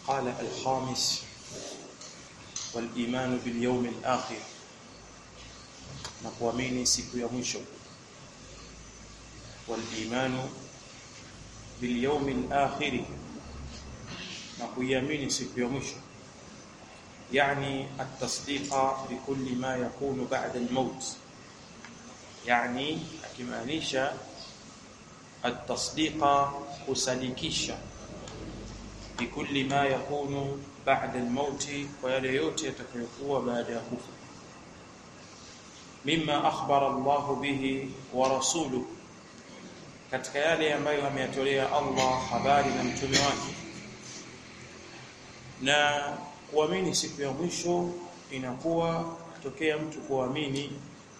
قال الخامس والإيمان باليوم الآخر نقوامين siku ya mwisho والإيمان باليوم الآخر نقوامين siku ya mwisho يعني التصديق بكل ما يكون بعد الموت يعني akimaanisha التصديق kusadikisha بكل ما يكون بعد الموت ويale yote yatakayokuwa baada ya kufa mimma akhbara Allah bihi wa rasuluhu katika yale ambayo ameyatolea Allah habari na mtume wake na kuamini siku ya mwisho inakuwa kutokea mtu kuamini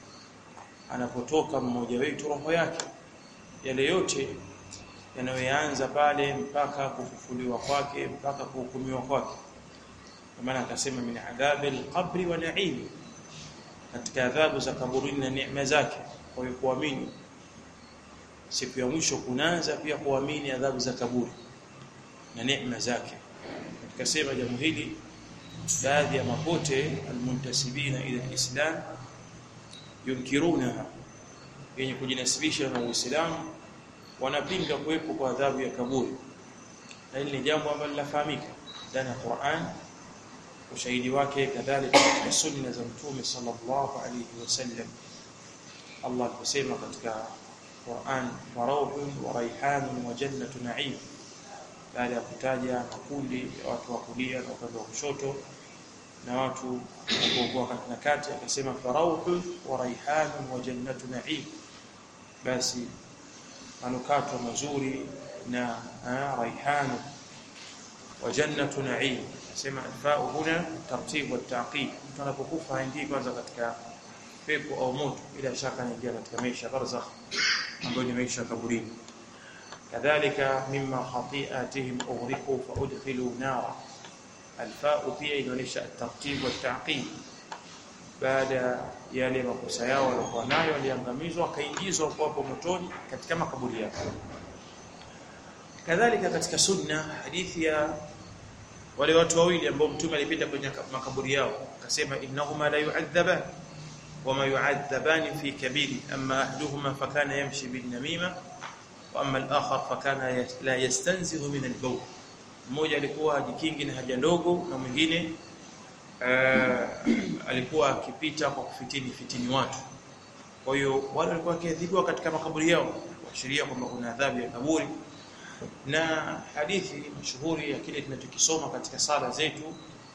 anapotoka mmoja wetu roho yake yale yote yanayoanza pale mpaka kufufuliwa kwake mpaka kuhukumiwa kwake kwa maana akasema min adhabil qabri wa na'im katika adhabu za kaburi na neema zake kwa hiyo kuamini siku ya mwisho kunaanza pia kuamini adhabu za kaburi na neema zake tukasema jambo hili baadhi ya mapote almuntasibina ila alislam yunkirunaha yenye kujinasibisha na Uislamu wanapinga kuwepo kwa adhabu ya kaburi na hili ni jambo ambalo lafahamika ndani ya Qur'an ushahidi wake kadhalika katika sunna za mtume sallallahu alayhi wasallam Allah kusema katika Qur'an farauhun wa raihanun wa jannatu na'im baada ya kutaja makundi ya watu wa kulia na upande wa kushoto na watu waliokuwa katikati akasema farauhun wa raihanun wa jannatu na'im basi manukato mazuri na raihan wa jannatu na'im sema alfa'u huna tartib wa ta'qib mtu anapokufa haingii kwanza katika pepo au moto bila shaka anaingia katika maisha barzakh ambayo ni maisha kaburini kadhalika mimma khati'atihim ughriqu fa udkhilu nara alfa'u pia inaonyesha tartib wa ta'qib baada yale makosa yao walikuwa nayo waliangamizwa wakaingizwa hapo motoni katika makaburi yao kadhalika katika sunna hadithi ya wale watu wawili ambao mtume alipita kwenye makaburi yao akasema innahuma la yu'adhaban wama yu'adhaban fi kabiri amma ahduhuma fakana yamshi bin namima wa amma al-akhar fakana la yastanzihu min al-bawl mmoja alikuwa hajikingi na haja ndogo na mwingine alikuwa akipita kwa kufitini watu kwa hiyo wale walikuwa wakiadhibiwa katika makaburi yao kuashiria kwamba kuna adhabu ya kaburi na hadithi mashuhuri ya kile tunachokisoma katika sala zetu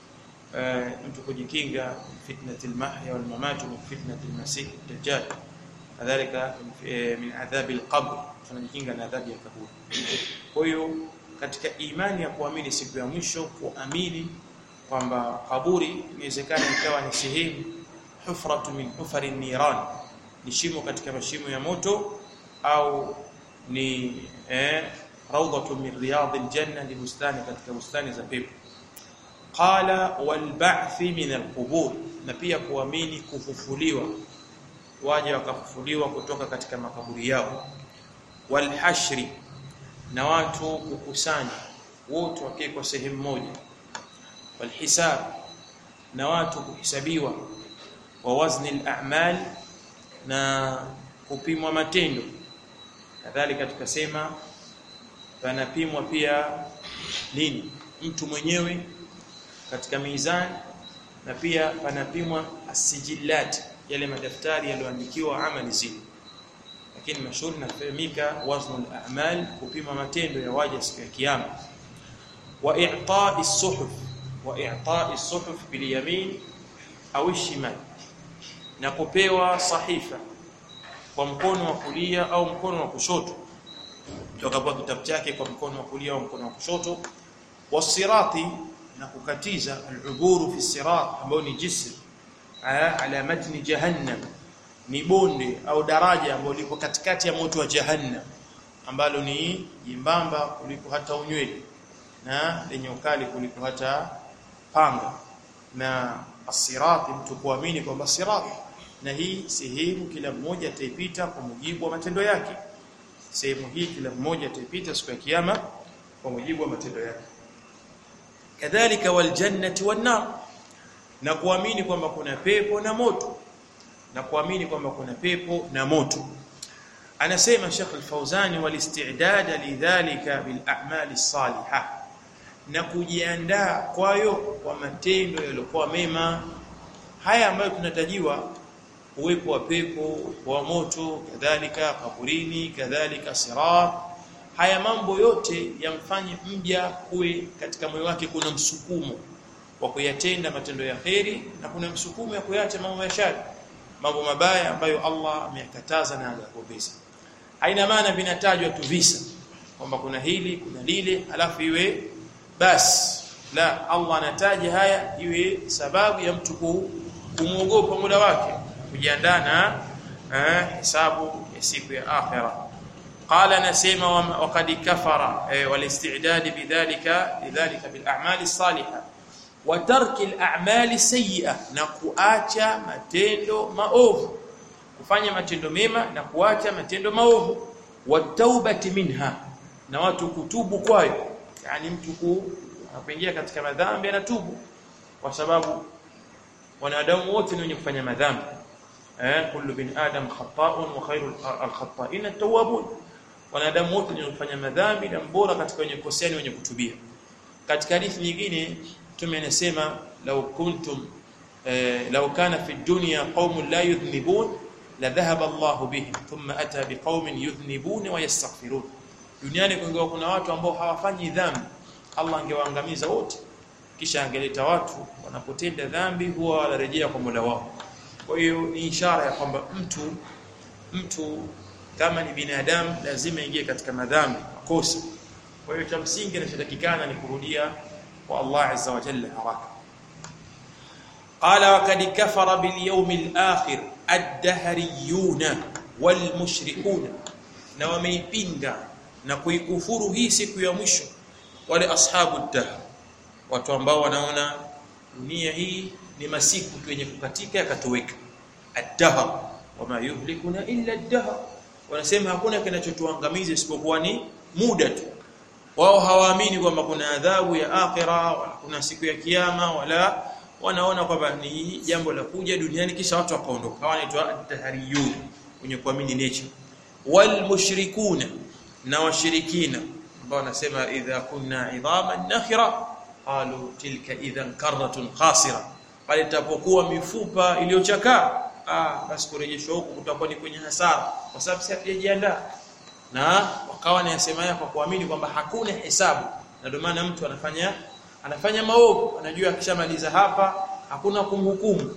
mtu kujikinga fitnatil mahya wal mamat wa fitnatil masih dajjal kadhalika min adhabil qabr tunajikinga na adhabu ya kaburi kwa hiyo katika imani ya kuamini siku ya mwisho kuamini kwamba kaburi inawezekana ikawa ni sehemu hufratu min hufari niran ni shimo katika mashimo ya moto au ni rawdatu min riyadil janna ni bustani katika bustani za pepo qala wal ba'th min al qubur na pia kuamini kufufuliwa waje wakafufuliwa kutoka katika makaburi yao wal hashri na watu kukusanya wote wakiwa sehemu moja والحساب na watu kuhesabiwa wa wazni al-a'mal na kupimwa matendo kadhalika tukasema panapimwa pia nini mtu mwenyewe katika mizani na pia panapimwa as-sijillat yale madaftari yaliyoandikiwa amali zile lakini mashuhuri nafahamika waznu al-a'mal kupima matendo ya waja siku ya kiyama wa i'ta'i as-suhuf وإعطاء الصحف باليمين أو الشمال na kupewa sahifa kwa mkono wa kulia au mkono wa kushoto tukapewa kitabu chake kwa mkono wa kulia au mkono wa kushoto wasirati na kukatiza al-uburu fi sirat ambao ni jisr ala matni jahannam ni bonde au daraja ambalo liko katikati ya moto wa jahannam ambalo ni jimbamba kuliko hata unywele na lenye ukali kuliko hata panga na asirati mtu kuamini kwamba sirati na hii sehemu kila mmoja ataipita kwa mujibu wa matendo yake sehemu hii kila mmoja ataipita siku ya kiyama kwa mujibu wa matendo yake kadhalika wal jannati wan nar, na kuamini kwamba kuna pepo na moto, na kuamini kwamba kuna pepo na moto. Anasema Sheikh Al-Fawzani, wal istidad lidhalika bil a'mal as-salihah, na kujiandaa kwayo kwa matendo yaliokuwa mema. Haya ambayo tunatajiwa, uwepo wa pepo, uwepo wa moto, kadhalika kaburini, kadhalika sirat, haya mambo yote yamfanye mja kuwe katika moyo wake kuna msukumo wa kuyatenda matendo ya kheri, na kuna msukumo ya kuacha mambo ya shari, mambo mabaya ambayo Allah ameyakataza na hajapendeza. Haina maana vinatajwa tu visa kwamba kuna hili kuna lile alafu iwe basi, la, Allah anataja haya iwe sababu ya mtu kumuogopa muda wake, kujiandaa na hisabu ya siku ya akhira. Qala, nasema waqad kafara wal istidad bidhalika lidhalika bil a'mal as-salihah wa tarki al-a'mal as-sayyi'ah, na kuacha matendo maovu, kufanya matendo mema na kuacha matendo maovu. Wa taubati minha, na watu kutubu kwayo, yani mtu anapoingia katika madhambi anatubu, kwa sababu wanadamu wote ni wenye kufanya madhambi. Kullu bin adam khata'un wa khairul al-khata'in at-tawwabun, wanadamu wote ni wenye kufanya madhambi na mbora katika wenye kukosea ni wenye kutubia. Katika hadithi nyingine Mtume anasema, law kana fi dunya qaumun la yudhnibun la dhahaba Allah bihim thumma ata biqaumin yudhnibun wa yastaghfirun, duniani kuna watu ambao hawafanyi dhambi, Allah angewaangamiza wote, kisha angeleta watu wanapotenda dhambi huwa wanarejea kwa Mola wao. Kwa hiyo ni ishara ya kwamba mtu kama ni binadamu lazima ingie katika madhambi, makosa. Kwa hiyo cha msingi kinachotakikana ni kurudia kwa Allah azza wa jalla haraka. Qala wa kad kafara bil yawmil akhir ad-dahriyuna wal mushrikuna, na wameipinga na kuikufuru hii siku ya mwisho wale ashabu ad-dahr, watu ambao wanaona dunia hii ni masiku tu yenye kukatika yakatoweka. Ad-dahr wama yuhlikuna illa ad-dahr, wanasema hakuna kinachotuangamiza isipokuwa ni muda tu. Wao hawaamini kwamba kuna adhabu ya akhira wala kuna siku ya kiyama, wala wanaona kwamba ni jambo la kuja duniani kisha watu wakaondoka. Hawa wanaitwa ad-dahriyun, wenye kuamini nature. Wal mushrikuna, na washirikina ambao wanasema idha kunna idhaman nakhira qalu tilka idhan karratun khasira, pale tapokuwa mifupa iliyochakaa basi kurejeshwa huko kutakuwa ni kwenye hasara, kwa sababu si hatujajiandaa. Na wakawa wanasema haya kwa kuamini kwamba hakuna hesabu, na ndio maana mtu anafanya maovu, anajua akishamaliza hapa hakuna kumhukumu.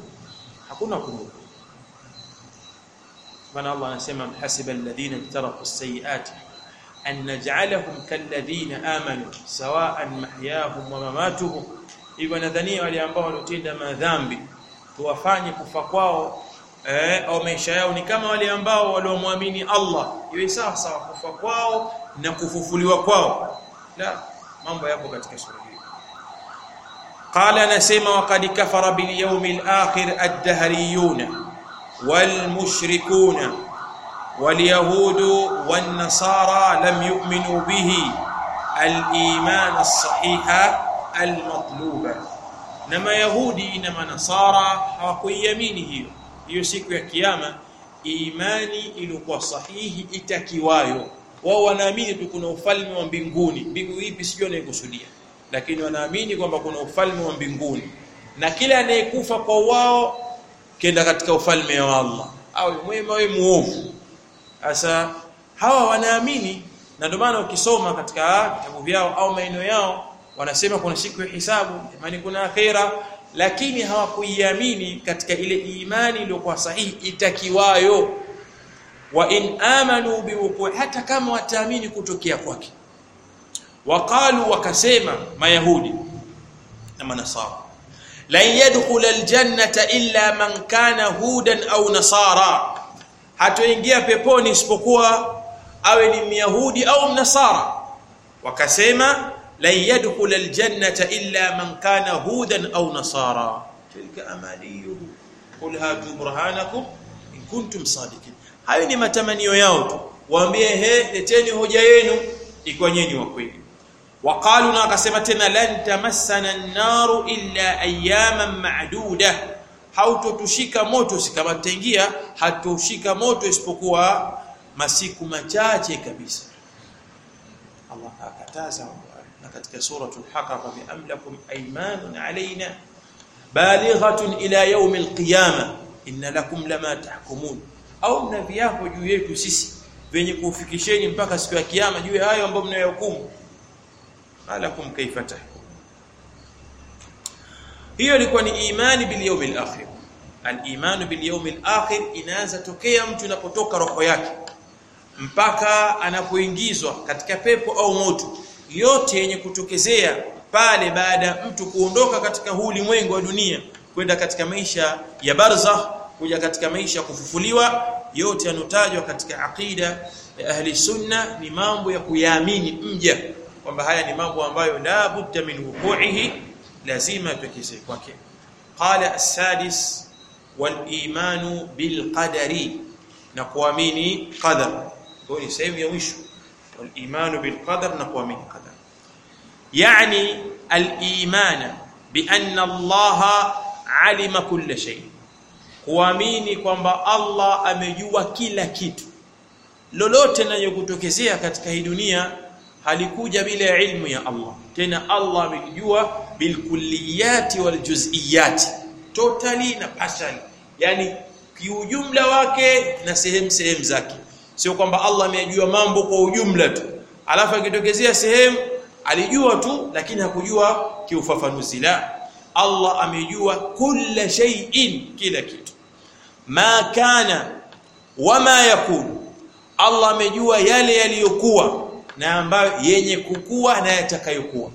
Bwana Allah anasema, hasiba alladhina taraku as-sayyi'ati an naj'alahum kalladhina amanu sawa'an mahyahum wa mamatuhum, hivyo nadhania wale ambao walitenda madhambi tuwafanye kufa kwao au maisha yao ni kama wale ambao waliomwamini Allah, iwe sawa sawa kufa kwao na kufufuliwa kwao. La, mambo yapo katika sura hii. Qala, nasema waqad kafara bil yawmil akhir ad-dahriyuna wal mushrikuna wal yahudu wan nasara lam yu'minu bihi al-iman as-sahiha al-matluba, na mayahudi na manasara hawakuiamini hiyo siku ya kiyama, imani iliyokuwa sahihi itakiwayo. Wao wanaamini tu kuna ufalme wa mbinguni, mbingu ipi sio inayokusudia, lakini wanaamini kwamba kuna ufalme wa mbinguni, na kila anayekufa kwa wao kenda katika ufalme wa Allah, au mwema au muovu. Sasa hawa wanaamini, na ndio maana ukisoma katika vitabu vyao au maeneo yao wanasema kuna siku ya hisabu, imani kuna akhira, lakini hawakuiamini katika ile imani iliyokuwa sahihi itakiwayo. Wa in amanu biwuqu, hata kama wataamini kutokea kwake. Waqalu, wakasema mayahudi na manasara, la yadkhul aljannata illa man kana hudan au nasara, hatoingia peponi isipokuwa awe ni myahudi au mnasara. Wakasema la yadkhul aljannata illa man kana hudan au nasara, tilka amaniyuhum qul hatu burhanakum in kuntum sadiqin. Hayo ni matamanio yao tu, waambie leteni hoja yenu ikiwa nyinyi wa kweli. Waqalu, na akasema tena, lan tamassana an-naru illa ayyaman ma'duda, hautotushika moto, kama tutaingia hatushika moto isipokuwa masiku machache kabisa. Allah akataza na katika suratul Haqqa, bi amlakum aymanun alaina balighatun ila yawm al-qiyamah inna lakum lama tahkumun, au mna viapo juu yetu sisi venye kufikisheni mpaka siku ya kiyama juu ya hayo ambayo mnayohukumu. Alakum kaifa tahkum. Hiyo ilikuwa ni imani bil yawmil akhir. Al-imanu bil yawmil akhir inaanza tokea mtu anapotoka roho yake mpaka anapoingizwa katika pepo au moto, yote yenye kutokezea pale baada ya mtu kuondoka katika huu ulimwengu wa dunia kwenda katika maisha ya barzakh, kuja katika maisha kufufuliwa, yote yanotajwa katika aqida ya ahli sunna ni mambo ya kuyaamini mja kwamba haya ni mambo ambayo la budda min wuqu'ihi, lazima tukize kwake. Qala as-sadis wal imanu bil qadari, na kuamini qadar. Kwa ni sehemu ya mwisho, wal imanu bil qadar, na kuamini qadar. Yani al-iman bi anna Allah alima kull shay, kuamini kwamba Allah amejua kila kitu. Lolote linalokutokezea katika hii dunia halikuja bila ilmu ya Allah. Tena Allah amejua bilkulliyati waljuz'iyati, totally na partially, yani kiujumla wake na sehemu zake. Sio kwamba Allah amejua mambo kwa ujumla tu alafu akitokezea sehemu alijua tu lakini hakujua kiufafanuzi. La, Allah amejua kulla shay'in, kila kitu. Ma kana wama yakunu, Allah amejua yale yaliyokuwa na ambayo yenye kukua na yatakayokuwa.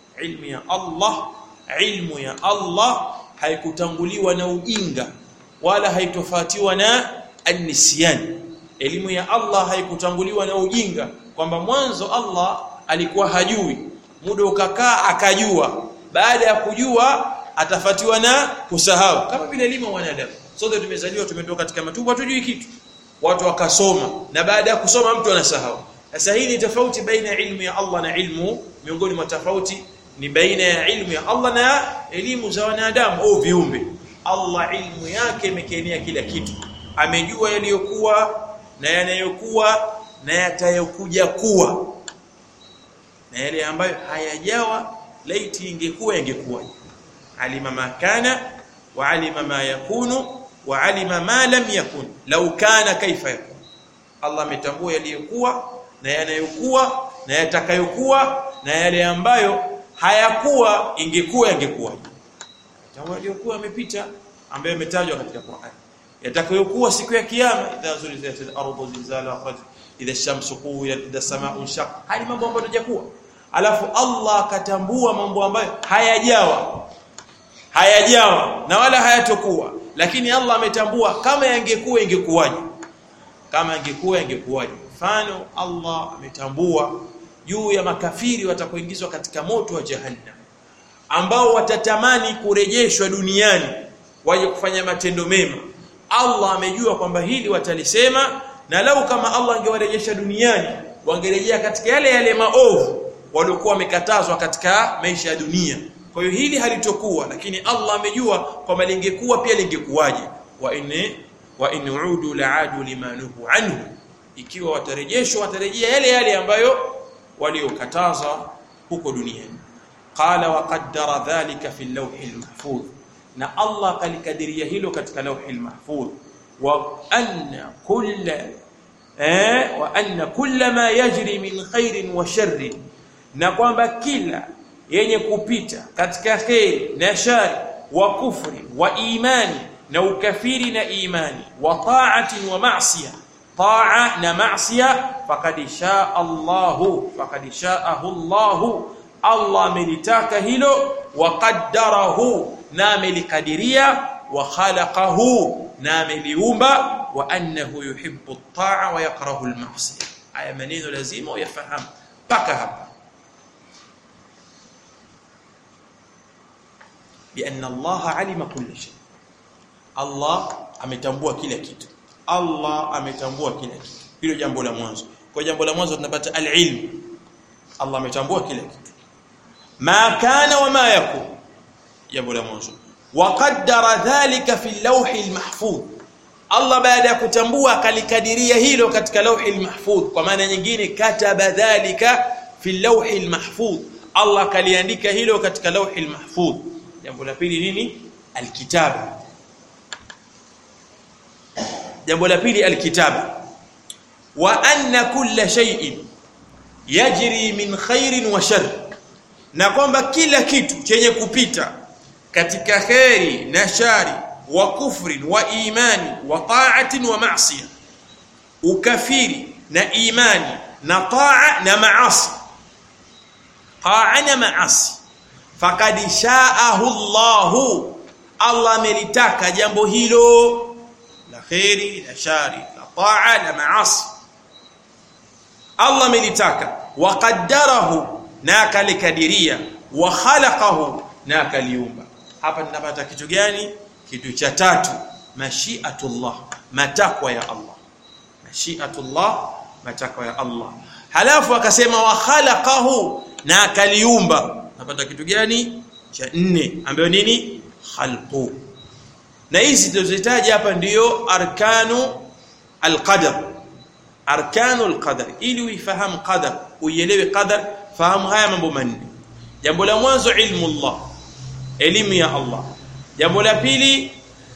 Ilmu ya Allah haikutanguliwa na ujinga wala haitofatiwa na an-nisyan. Elimu ya Allah haikutanguliwa na ujinga kwamba mwanzo Allah alikuwa hajui, muda ukakaa akajua, baada ya kujua atafatiwa na kusahau. Kama vile elimu ya wanadamu, sote tumezaliwa tumetoka katika matumbo hatujui kitu, watu wakasoma na baada ya kusoma mtu anasahau. Sasa hii ni tofauti baina ya ilmu ya Allah na ilmu, miongoni mwa tofauti ni baina ya ilmu ya Allah na elimu za wanadamu au viumbe. Allah ilmu yake imekenea kila kitu, amejua yaliyokuwa na yanayokuwa na yatayokuja kuwa, na yale ambayo hayajawa laiti ingekuwa alima ma kana wa alima ma yakunu wa alima ma lam yakun law kana kaifa yakun. Allah ametambua yaliyokuwa na yanayokuwa na yatakayokuwa na yale ambayo hayakuwa ingekuwa. Jambo yaliyokuwa yamepita ambayo yametajwa katika Qur'an, yatakayokuwa siku ya kiyama, idha zulzilatil ardu zilzalaha, idha ash-shamsu kuwirat, idha as-samaa'u shaqqat. Hali mambo ambayo hayajakuwa, alafu Allah akatambua mambo ambayo hayajawa na wala hayatokuwa, lakini Allah ametambua kama yangekuwa ingekuwaje, Mfano, Allah ametambua juu ya makafiri watakoingizwa katika moto wa jahannam, ambao watatamani kurejeshwa duniani waje kufanya matendo mema. Allah amejua kwamba hili watalisema, na lau kama Allah angewarejesha duniani wangerejea katika yale maovu waliokuwa wamekatazwa katika maisha ya dunia. Kwa hiyo hili halitokuwa, lakini Allah amejua kwamba lingekuwa pia lingekuwaje. Wa in udu la'adu limanuhu anhu, ikiwa watarejeshwa watarejea yale ambayo waliokataza huko duniani. Qala wa qaddara dhalika fi al-lawhil mahfuz, na Allah kalikadiria hilo katika lawhil mahfuz. Wa anna kulla ma yajri min khairin wa sharrin, na kwamba kila yenye kupita katika khair na shari, wa kufri wa imani na ukafiri na imani, wa ta'ati wa ma'siyah, ta'a na ma'siyah, faqad sha'ahu Allahu, Allah amelitaka hilo, wa qaddarahu, na amelikadiria, wa khalaqahu, na ameliumba, wa annahu yuhibbu at-ta'a wa yakrahu al-ma'siyah. Haya maneno lazima uyafahamu mpaka hapa. Bi anna Allah alima kulli shay, Allah ametambua kila kitu. Hilo jambo la mwanzo. Kwa jambo la mwanzo tunapata al-ilm, Allah ametambua kila kitu. ma kana wa ma yakun, jambo la mwanzo. Wa qaddara dhalika fi al-lawhi al-mahfuz, Allah baada ya kutambua akalikadiria hilo katika lawhi al-mahfuz. Kwa maana nyingine, kataba dhalika fi al-lawhi al-mahfuz, Allah kaliandika hilo katika lawhi al-mahfuz. Jambo la pili nini? Al-kitaba. Jambo la pili al-kitaba. Wa anna kulla shay'in yajri min khairin wa shar, na kwamba kila kitu chenye kupita katika khairi na shari, wa kufrin wa imani wa ta'atin wa ma'siyah, ukafiri na imani na ta'a na maasi, ta'a na maasi, faqad sha'ahu Allahu, Allah amelitaka jambo hilo la khairi na shari, la ta'a na maasi, Allah amelitaka. Wa qaddarahu, na akalikadiria. Wa khalaqahu, na akaliumba. Hapa tunapata kitu gani? Kitu cha tatu, mashiatullah, matakwa ya Allah. Mashiatullah, matakwa ya Allah. Halafu akasema wa khalaqahu, na akaliumba. Tunapata kitu gani? Cha nne, ambayo nini? Khalqu. Na hizi tulizozitaja hapa ndiyo arkanu alqadar. Arkanu alqadar. Ili uifahamu qadar, uielewe qadar, fahamu haya mambo manne. Jambo la mwanzo, ilmu Allah, elimu ya Allah. Jambo la pili,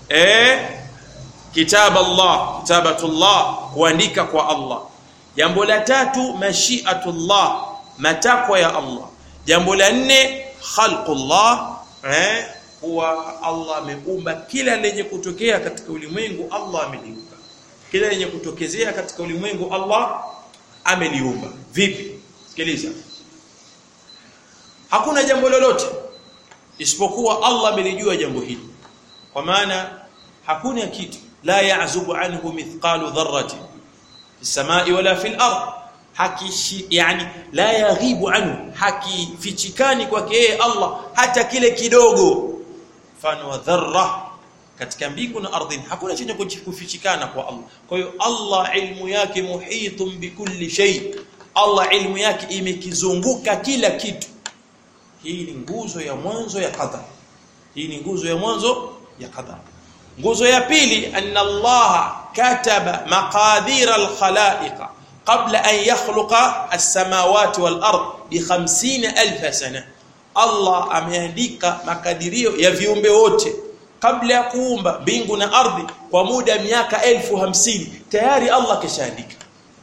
kitab Allah, kitabatullah, kuandika kwa Allah. Jambo la tatu, mashiatullah, matakwa ya Allah. Jambo la nne, khalqullah, huwa Allah ameumba kila lenye kutokea katika ulimwengu, Allah ameliumba. Kila lenye kutokezea katika ulimwengu Allah ameliumba. Vipi? Sikiliza. Hakuna jambo lolote isipokuwa Allah amelijua jambo hili. Kwa maana hakuna kitu la ya'zubu anhu mithqalu dharratin fi samai wala fil ard, hakishi, yani la yaghibu anhu, hakifichikani kwake yeye Allah hata kile kidogo, mfano wa dharra katika mbingu na ardhini, hakuna chenye kufichikana kwa Allah. Kwa hiyo Allah ilmu yake muhitun bikulli shay, Allah ilmu yake imekizunguka kila kitu. Hii ni nguzo ya mwanzo ya qadar. Hii ni nguzo ya mwanzo ya qadar. Nguzo ya pili, anna Allah kataba maqadir al-khalaiq qabla an yakhluqa as-samawati wal-ard bi 50,000 sana. Allah ameandika makadirio ya viumbe wote kabla ya kuumba mbingu na ardhi kwa muda miaka 50,000. Tayari Allah kishaandika.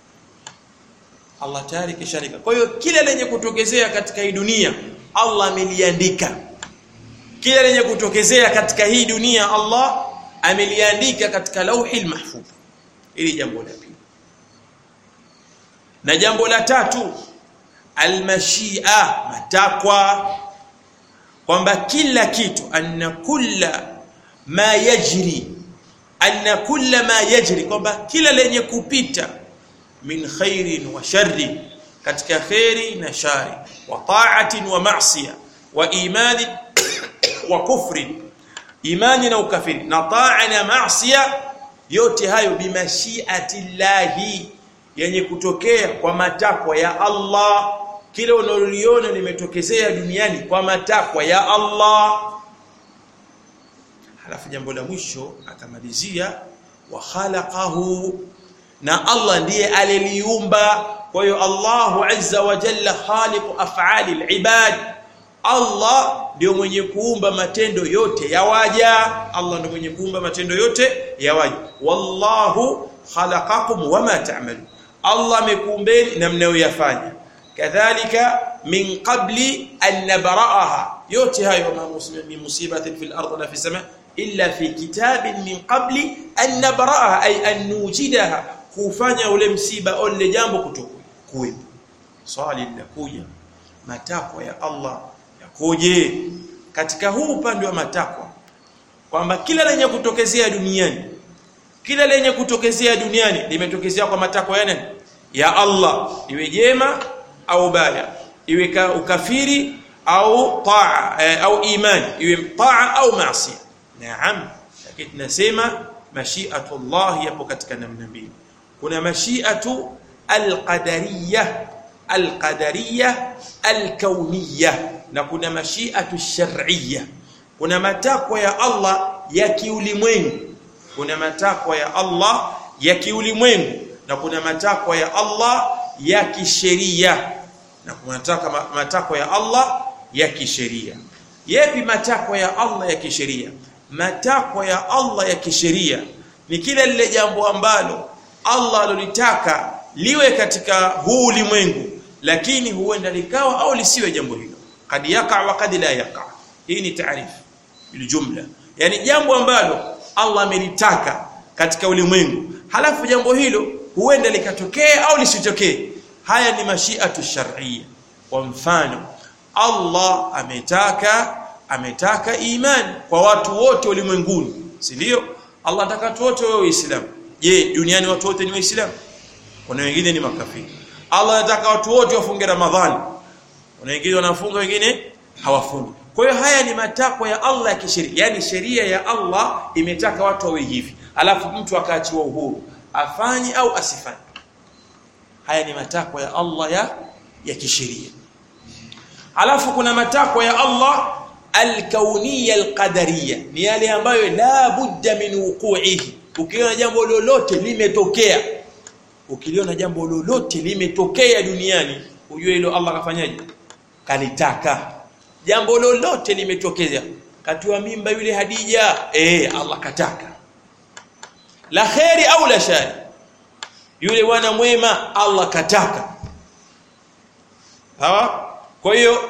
Allah tayari kishaandika. Kwa hiyo kila lenye kutokezea katika hii dunia Allah ameliandika. Kila lenye kutokezea katika hii dunia Allah ameliandika katika lauhil mahfuz. Hili jambo la pili. Na jambo la tatu, almashia, matakwa, kwamba kila kitu, anna kulla ma yajri, kwamba kila lenye kupita, min khairin wa sharri, katika khairi na shari, wa ta'atin wa ma'siyah, wa imani wa kufri, imani na ukafiri, na ta'a na ma'siyah, yote hayo bimashiatillahi, yenye kutokea kwa matakwa ya Allah. Kile unaloliona limetokezea duniani kwa matakwa ya Allah. Halafu jambo la mwisho akamalizia wa khalaqahu, na Allah ndiye aliliumba. Kwa hiyo Allahu azza wa jalla khaliqu af'ali al-ibad, Allah ndio mwenye kuumba matendo yote ya waja. Allah ndio mwenye kuumba matendo yote ya waja. Wallahu khalaqakum wama ta'malun, Allah amekuumbeni na mnayoyafanya. Kadhalika min qabli an nabra'aha, yote hayo ma musibatin fil ardi la fi sama illa fi kitabin min qabli an nabra'aha, ay an nujidaha, kufanya ule msiba ole jambo kutokuwepo. Swali linakuja, matakwa ya Allah yakoje katika huu upande wa matakwa? Kwamba kila lenye kutokezea duniani, kila lenye kutokezea duniani limetokezea kwa matakwa ya nani? Ya Allah, iwe jema au baya, iwe ukafiri au taa au imani, iwe taa au maasi. Naam, lakini tunasema mashiatullah yapo katika namna mbili. Kuna mashiatu alqadariyah alqadariyya alkauniyya, na kuna mashiatu shar'iyya. Kuna matakwa ya Allah ya kiulimwengu, kuna matakwa ya Allah ya kiulimwengu, na kuna matakwa ya Allah ya kisheria, na kuna matakwa ya Allah ya kisheria. Yapi matakwa ya Allah ya kisheria? Matakwa ya Allah ya kisheria ni kila lile jambo ambalo Allah alilitaka liwe katika huu ulimwengu, lakini huenda likawa au lisiwe jambo hilo. Kad yaqa wa kad la yaqa. Hii ni taarifu biljumla, yani jambo ambalo Allah amelitaka katika ulimwengu, halafu jambo hilo huenda likatokea au lisitokee. Haya ni mashiatu shar'iyya. Kwa mfano, Allah ametaka imani kwa watu wote ulimwenguni, si ndio? Allah anataka watu wote wawe Waislamu. Je, duniani watu wote ni Waislamu? Kuna wengine ni makafiri. Allah anataka watu wote wafunge Ramadhani. Kuna wengine wanafunga, wengine hawafungi. Kwa hiyo haya ni matakwa ya Allah ya kisheria. Yani sheria ya Allah imetaka watu wawe hivi, alafu mtu akaachiwa uhuru afanye au asifanye. Haya ni matakwa ya Allah ya kisheria. Alafu kuna matakwa ya Allah alkauniyya alqadariyya, ni yale ambayo la budda min wuqu'ihi. Ukiona jambo lolote limetokea, ukiliona jambo lolote limetokea duniani, ujue hilo Allah kafanyaje? Kalitaka. Jambo lolote limetokea, katiwa mimba yule Hadija, Allah kataka. La khairi au la shari, yule wana mwema, Allah kataka. Sawa? Kwa hiyo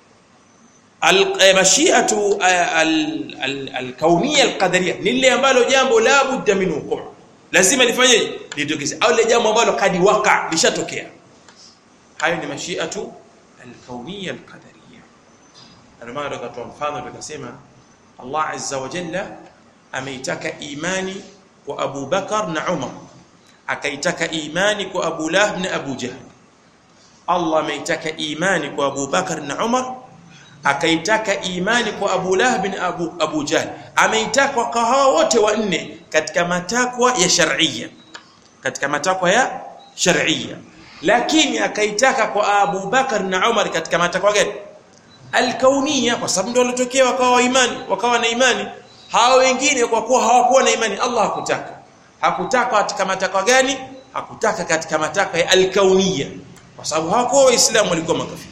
al-mashi'atu al-kauniyya al-qadariyya ni lile ambalo jambo la budda min wuqu', lazima lifanyeje? Litokeze. Au ile jambo ambalo kadi waka lishatokea. Hayo ni mashi'atu al-kauniyya al-qadariyya. Ndio maana tukatoa mfano tukasema Allah azza wa jalla ameitaka imani kwa Abu Bakar na Umar, akaitaka imani kwa Abu Lahab na Abu Jahl. Allah ameitaka imani kwa Abu Bakar na Umar, akaitaka imani kwa Abu Lahab na Abu Jahl. Ameitaka kwa hao wote wanne katika matakwa ya shar'iyya, katika matakwa ya shar'iyya. Lakini akaitaka kwa Abu Bakar na Umar katika matakwa gani? Al-kauniyya, kwa sababu ndio walitokea wakawa na imani. Hao wengine kwa kuwa hawakuwa na imani, Allah hakutaka. Hakutaka katika matakwa gani? Hakutaka katika matakwa ya al-kauniyya, kwa sababu hawakuwa Waislamu, walikuwa makafiri.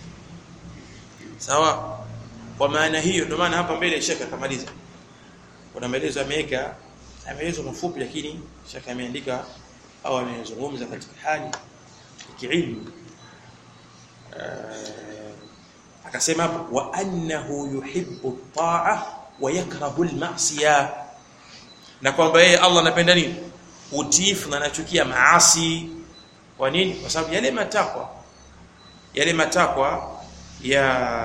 Sawa? Kwa maana hiyo ndio maana hapa mbele Sheikh akamaliza. Kuna maelezo ameweka, maelezo mafupi, lakini Sheikh ameandika au amezungumza katika hali ya kiilmu. Akasema wa annahu yuhibbu at-ta'a wa yakrahu al-ma'siyah, na kwamba yeye Allah anapenda nini? Utiifu, na anachukia maasi. Kwa nini? Kwa sababu yale matakwa ya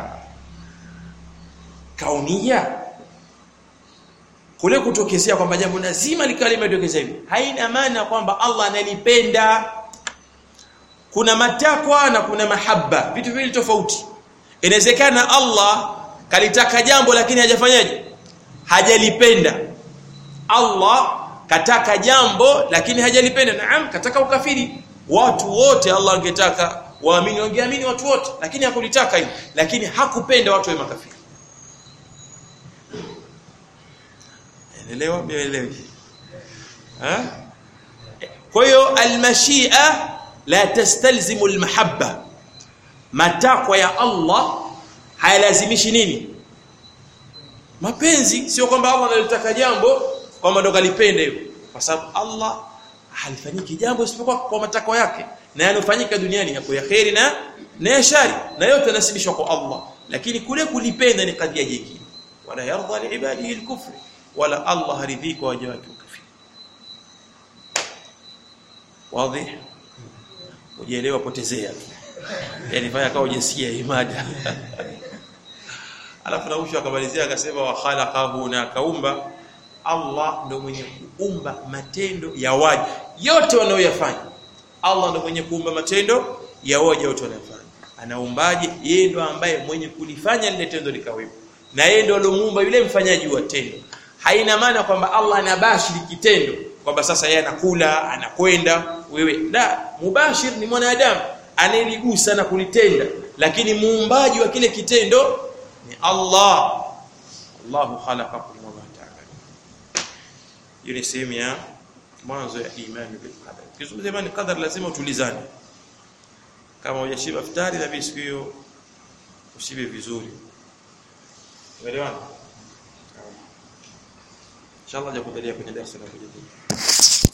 kaunia, kule kutokezea kwamba jambo lazima likawa limetokezea hivi, haina maana kwamba Allah analipenda. Kuna matakwa na kuna mahabba, vitu viwili tofauti. Inawezekana Allah kalitaka jambo lakini hajafanyaje? Hajalipenda. Allah kataka jambo lakini hajalipenda. Naam, kataka ukafiri. Watu wote Allah angetaka waamini, wangeamini watu wote, lakini hakulitaka hilo, lakini hakupenda watu wa makafiri. Elewa bielewi. Kwa hiyo al-mashi'a la tastalzimu al-mahabba. Matakwa ya Allah hayalazimishi nini? Mapenzi. Sio kwamba Allah analitaka jambo kwamba ndo kalipenda hilo, kwa sababu Allah halifanyiki jambo isipokuwa kwa matakwa yake, na yanofanyika duniani yako ya khairi na ya shari, na yote yanasibishwa kwa Allah. Lakini kule kulipenda ni kadhia nyingine. Wala yarda li ibadihi al-kufr, wala Allah haridhi kwa waja wake ukafiri. Wazi? Ujielewa, potezea. Yani fanya kama ujisikia imada. Alafu nausha akamalizia akasema wa khalaqahu, na kaumba. Allah ndio mwenye kuumba matendo ya waja yote wanaoyafanya. Allah ndio mwenye kuumba matendo ya waja wote wanayofanya. Anaumbaje? Yeye ndio ambaye mwenye kulifanya lile tendo likawepo, na yeye ndio alomuumba yule mfanyaji wa tendo. Haina maana kwamba Allah anabashiri kitendo, kwamba sasa yeye anakula, anakwenda, wewe la. Mubashir ni mwanadamu, anayeligusa na kulitenda, lakini muumbaji wa kile kitendo ni Allah. Allahu khalaqakum wa ma ta'malun. Hiyo ni sehemu ya mwanzo ya imani bil qadar. Kizungumza imani qadar lazima utulizane. Kama hujashiba iftari na siku hiyo ushibe vizuri. Umeelewana? Inshallah jakudalia kwenye darasa la kuja.